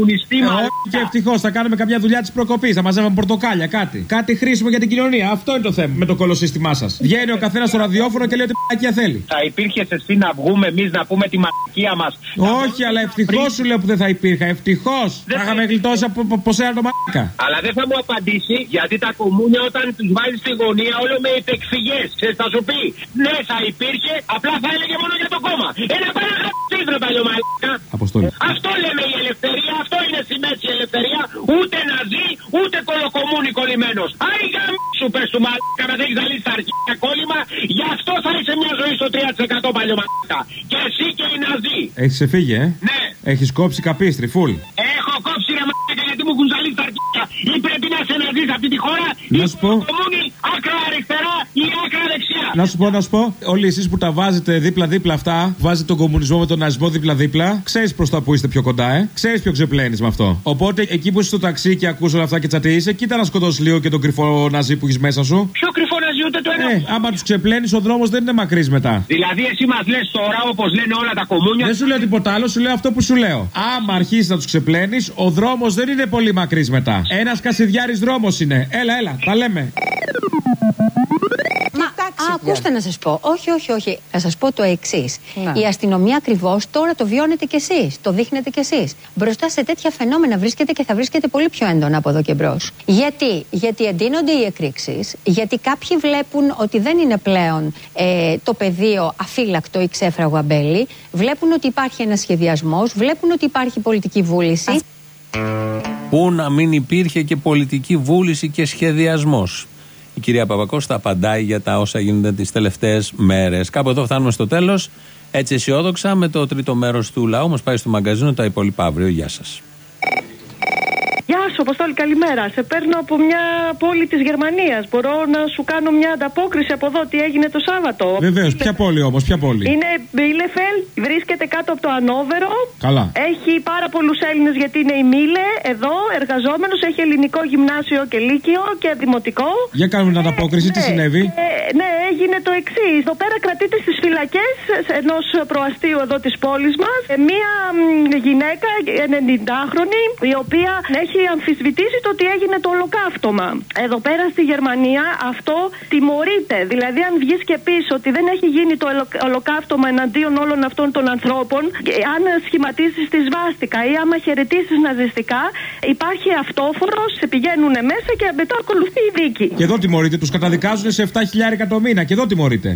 Όχι και ευτυχώς. Θα κάνουμε καμιά δουλειά της προκοπής. Θα μαζεύουμε πορτοκάλια, κάτι χρήσιμο για την κοινωνία. Αυτό είναι το θέμα με το κολοσύστημά σας. Βγαίνει ο καθένας στο ραδιόφωνο και λέει ότι μαλακία θέλει. Θα υπήρχε εσύ να βγούμε εμείς να πούμε τη μαλακία μας. Όχι, αλλά ευτυχώς σου λέω που δεν θα υπήρχα. Ευτυχώς. Θα είχαμε γλιτώσει από σένα το μαλάκα. Αλλά δεν θα μου απαντήσει γιατί τα κομμούνια όταν τους βάζει στη γωνία όλο με υπεκφυγές. Θα σου πει ναι, θα υπήρχε, απλά θα έλεγε μόνο για το κόμμα. Ένα παραγραφή ρε παλιωμαλάκα. Αποστόλη. Αυτό λέμε η ελευθερία, αυτό είναι στη μέση η ελευθερία. Ούτε να ζει, ούτε κολοκομμούνι κολλημένος. Άιγα σου πες του μαλάκα να δεν έχεις αλύσει τα αρχαία κόλλημα, γι' αυτό θα είσαι μια ζωή στο 3% παλιωμαλάκα. Και εσύ και οι Ναζί. Έχεις ξεφύγει, Ναι. Έχεις κόψει καπίστρι, φουλ. Έχω κόψει ρε μαλάκα γιατί μου έχουν ζαλίσει τα αρχαία. Ή πρέπει να σε ναζείς αυτή τη χώρα, να ή σου πω. κομμούνι, άκρα αριστερά ή άκρα δεξιά. Να σου πω, όλοι εσείς που τα βάζετε δίπλα-δίπλα αυτά, βάζετε τον κομμουνισμό με τον ναζισμό δίπλα-δίπλα, ξέρεις προς τα που είστε πιο κοντά, Ξέρεις ποιο ξεπλένεις με αυτό. Οπότε εκεί που είσαι στο ταξί και ακούς όλα αυτά και τσατείσαι, κοίτα να σκοτώσεις λίγο και τον κρυφό ναζί που έχεις μέσα σου. Ποιο κρυφό ναζί, ούτε το ένα. Άμα τους ξεπλένεις, ο δρόμος δεν είναι μακρύς μετά. Δηλαδή, εσύ μας λες τώρα, όπως λένε όλα τα κομμούνια. Δεν σου λέω τίποτα άλλο, σου λέω αυτό που σου λέω. Άμα αρχίσεις να τους ξεπλένεις, ο δρόμος δεν είναι πολύ μακρύς μετά. Ένας κασιδιάρης δρόμος είναι. Έλα, τα λέμε. Ακούστε να σας πω. Όχι. Θα σας πω το εξής. Η αστυνομία ακριβώς τώρα το βιώνετε κι εσείς. Το δείχνετε κι εσείς. Μπροστά σε τέτοια φαινόμενα βρίσκεται και θα βρίσκεται πολύ πιο έντονα από εδώ και μπρος. Γιατί εντείνονται οι εκρήξεις, γιατί κάποιοι βλέπουν ότι δεν είναι πλέον το πεδίο αφύλακτο ή ξέφραγο αμπέλι, βλέπουν ότι υπάρχει ένας σχεδιασμός, βλέπουν ότι υπάρχει πολιτική βούληση. Πού να μην υπήρχε και πολιτική βούληση και σχεδιασμός. Η κυρία Παπακώστα απαντάει για τα όσα γίνονται τις τελευταίες μέρες. Κάπου εδώ φτάνουμε στο τέλος. Έτσι αισιόδοξα με το τρίτο μέρος του λαού μας πάει στο μαγκαζίνο, τα υπόλοιπα αύριο. Γεια σας. Γεια Αποστόλη, καλημέρα. Σε παίρνω από μια πόλη της Γερμανίας. Μπορώ να σου κάνω μια ανταπόκριση από εδώ, τι έγινε το Σάββατο. Βεβαίως, ποια πόλη όμως, ποια πόλη? Είναι Bielefeld, βρίσκεται κάτω από το Ανόβερο. Καλά. Έχει πάρα πολλούς Έλληνες γιατί είναι η Μίλε εδώ, εργαζόμενος. Έχει ελληνικό γυμνάσιο και λύκειο και δημοτικό. Για κάνουμε την ανταπόκριση, τι συνέβη? Ναι, έγινε το εξής. Εδώ πέρα κρατείται στις φυλακές ενός προαστίου εδώ της πόλης μας μία γυναίκα 90χρονη, η οποία έχει αμφισβητήσει το ότι έγινε το ολοκαύτωμα. Εδώ πέρα στη Γερμανία αυτό τιμωρείται. Δηλαδή, αν βγεις και πεις ότι δεν έχει γίνει το ολοκαύτωμα εναντίον όλων αυτών των ανθρώπων, αν σχηματίσεις τη σβάστηκα ή άμα χαιρετήσεις ναζιστικά, υπάρχει αυτόφορος, σε πηγαίνουν μέσα και μετά ακολουθεί η δίκη. Και εδώ τιμωρείται, τους καταδικάζουν σε 7.000 το μήνα. Και εδώ τιμωρείται.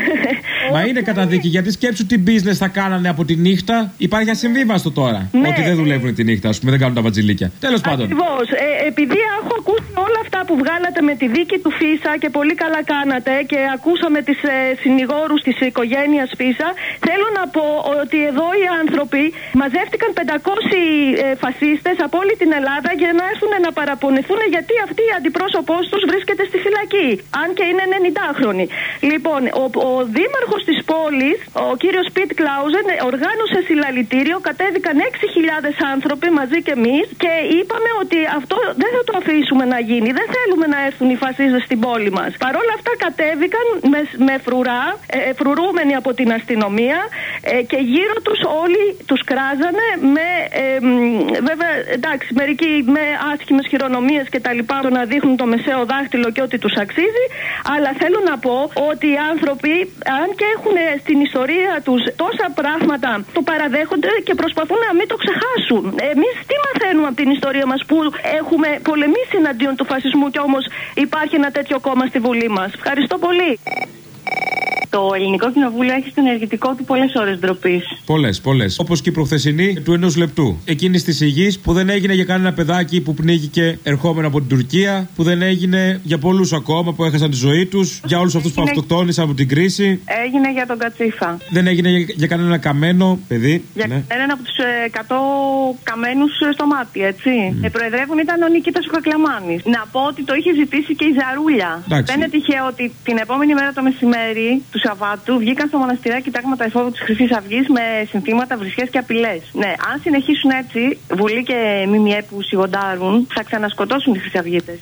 Μα είναι καταδίκη, γιατί σκέψου τι business θα κάνανε από τη νύχτα. Υπάρχει ασυμβίβαστο τώρα. Ναι. Ότι δεν δουλεύουν τη νύχτα, ας πούμε, δεν κάνουν τα βατζιλίκια. Τέλος πάντων. Ακριβώς. Επειδή έχω ακούσει όλα αυτά που βγάλατε με τη δίκη του Φίσα και πολύ καλά κάνατε και ακούσαμε τις συνηγόρους της οικογένειας Φίσα, θέλω να πω ότι εδώ οι άνθρωποι μαζεύτηκαν 500 φασίστες από όλη την Ελλάδα για να έρθουν να παραπονεθούν γιατί αυτή η αντιπρόσωπός τους βρίσκεται στη φυλακή. Αν και είναι 90χρονη. Λοιπόν, ο δήμαρχος της πόλης, ο κύριος Πιτ Κλάουζεν, οργάνωσε συλλαλητήριο, κατέβηκαν 6.000 άνθρωποι μαζί και εμείς και είπαμε ότι αυτό δεν θα το αφήσουμε να γίνει. Δεν θέλουμε να έρθουν οι φασίστες στην πόλη μας. Παρ' όλα αυτά κατέβηκαν με φρουρά, φρουρούμενοι από την αστυνομία και γύρω τους όλοι τους κράζανε με, βέβαια, εντάξει, μερικοί με άσχημες χειρονομίες και τα λοιπά, να δείχνουν το μεσαίο δάχτυλο και ότι τους αξίζει, αλλά θέλω να πω ότι οι άνθρωποι, αν και έχουν στην ιστορία τους τόσα πράγματα, το παραδέχονται και προσπαθούν να μην το ξεχάσουν. Εμείς τι μαθαίνουμε από την ιστορία μας που έχουμε πολεμήσει εναντίον του φασισμού και όμως υπάρχει ένα τέτοιο κόμμα στη Βουλή μας? Ευχαριστώ πολύ. Το Ελληνικό Κοινοβούλιο έχει στο ενεργητικό του πολλές ώρες ντροπής. Πολλές. Όπως και η προχθεσινή του 1 λεπτού. Εκείνη της υγιής που δεν έγινε για κανένα παιδάκι που πνίγηκε ερχόμενο από την Τουρκία, που δεν έγινε για πολλούς ακόμα που έχασαν τη ζωή τους, για όλους αυτούς που αυτοκτόνησαν από την κρίση. Έγινε για τον Κατσίφα. Δεν έγινε για κανένα καμένο παιδί. Για έναν από τους 100 καμένους στο μάτι, έτσι. Προεδρεύουν ήταν ο Νικήτας ο Κακλαμάνης. Να πω ότι το είχε ζητήσει και η Ζαρούλια. Εντάξει. Δεν είναι τυχαίο ότι την επόμενη μέρα το μεσημέρι του Σαββάτου βγήκαν στο μοναστηράκι τάγματα εφόδου της Χρυσής Αυγής με συνθήματα, βρισχές και απειλές. Ναι, αν συνεχίσουν έτσι, Βουλή και ΜΜΕ που σιγοντάρουν, θα ξανασκοτώσουν τις Χρυσαυγίτες.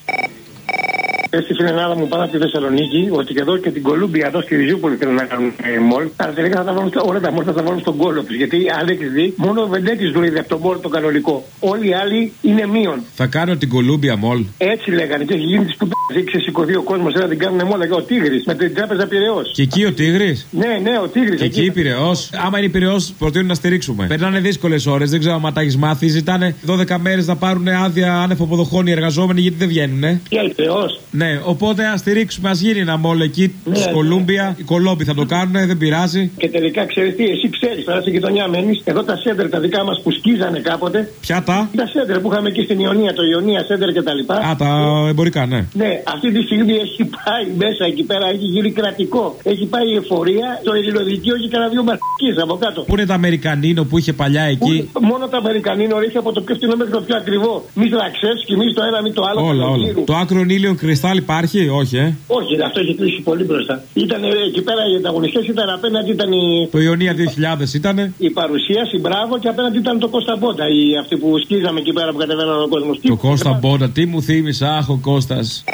Έστησε στην Ελλάδα μου πάνω από τη Θεσσαλονίκη ότι και εδώ και την Κολούμπια εδώ στη Ριζούπολη θέλουν να κάνουν μολ. Αλλά τελικά θα τα βάλουν όλα τα μολ θα τα βάλουν στον κόλο του. Γιατί αν έχει δει, μόνο ο Βεντέτης δουλεύει από τον μολ το κανονικό. Όλοι οι άλλοι είναι μείον. Θα κάνω την Κολούμπια μολ. Έτσι λέγανε και έχει γίνει τη πουτά. Έχει ξεσηκωθεί ο κόσμο, να την κάνουν μόλα. Και ο Τίγρης με την τράπεζα Πειραιώς. Και εκεί ο Τίγρης. Ναι, ο Τίγρης. Και εκεί Πειραιώς. Άμα είναι Πειραιώς, προτείνουν να στηρίξουμε. Περνάνε δύσκολες ώρες, δεν ξέρω αν τα έχει μάθει. Ζητάνε 12 μέρες να πάρουν άδεια άνευ αποδοχών οι εργαζόμενοι γιατί δεν βγαίνουν. Ναι, οπότε α στηρίξουμε, α γίνει ένα μόλ εκεί τη Κολούμπια. Οι Κολόμποι θα το κάνουν, δεν πειράζει. Και τελικά ξέρει τι, εσύ ξέρει, τώρα στην γειτονιά μένει. Εδώ τα σέντερ τα δικά μα που σκίζανε κάποτε. Ποια τα? Τα σέντερ που είχαμε εκεί στην Ιωνία, το Ιωνία σέντερ κτλ. Α, τα εμπορικά, ναι. Ναι, αυτή τη στιγμή έχει πάει μέσα εκεί πέρα, έχει γίνει κρατικό. Έχει πάει η εφορία, το ελληνοδικείο έχει κανένα 2 μαρτυρίες από κάτω. Πού είναι τα Αμερικανίνο που είχε παλιά εκεί? Μόνο τα Αμερικανίνο έχει από το πιο φθηνό μέχρι το πιο ακριβό. Μη Ραξεύσκι, μη το ένα, μη το άλλο. Όλα. Το άκρο ήλιο κρυστάλλ υπάρχει, όχι, Όχι, αυτό έχει κλείσει πολύ μπροστά. Ήταν εκεί πέρα οι ανταγωνιστές, ήταν απέναντι ήταν η. Το Ιωνία 2000 ήταν. Η παρουσίαση, μπράβο, και απέναντι ήταν το Κώστα Μπόντα. Αυτοί που σκίζαμε εκεί πέρα που κατεβαίναν ο κόσμος. Το Κώστα Μπόντα, τι μου θύμισε, αχ ο Κώστας.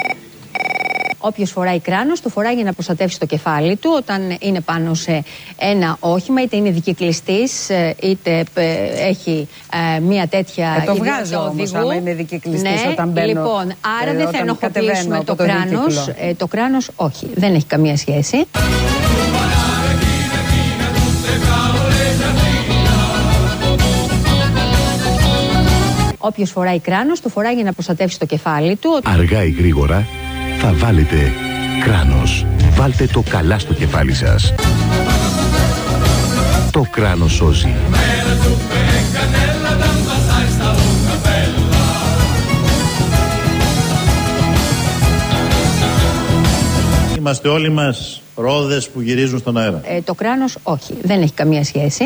Όποιος φοράει κράνος, το φοράει για να προστατεύσει το κεφάλι του όταν είναι πάνω σε ένα όχημα, είτε είναι δικυκλιστής, είτε έχει μία τέτοια. Το βγάζω όμως άμα είναι δικυκλιστής, όταν μπαίνω. Λοιπόν, άρα δεν θα ενοχοποιήσουμε το κράνος. Το κράνος όχι, δεν έχει καμία σχέση. Όποιος φοράει κράνος, το φοράει για να προστατεύσει το κεφάλι του. Αργά ή γρήγορα θα βάλετε κράνος. Βάλτε το καλά στο κεφάλι σας. Το κράνος σώζει. Είμαστε όλοι μας ρόδες που γυρίζουν στον αέρα. Το κράνος όχι, δεν έχει καμία σχέση.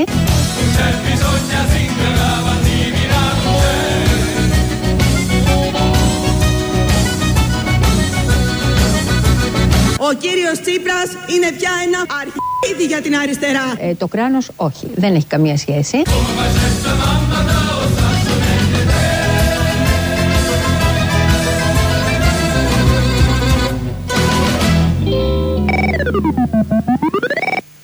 κύριος Τσίπρας είναι πια ένα αρχίδι για την αριστερά. Το κράνος όχι, δεν έχει καμία σχέση.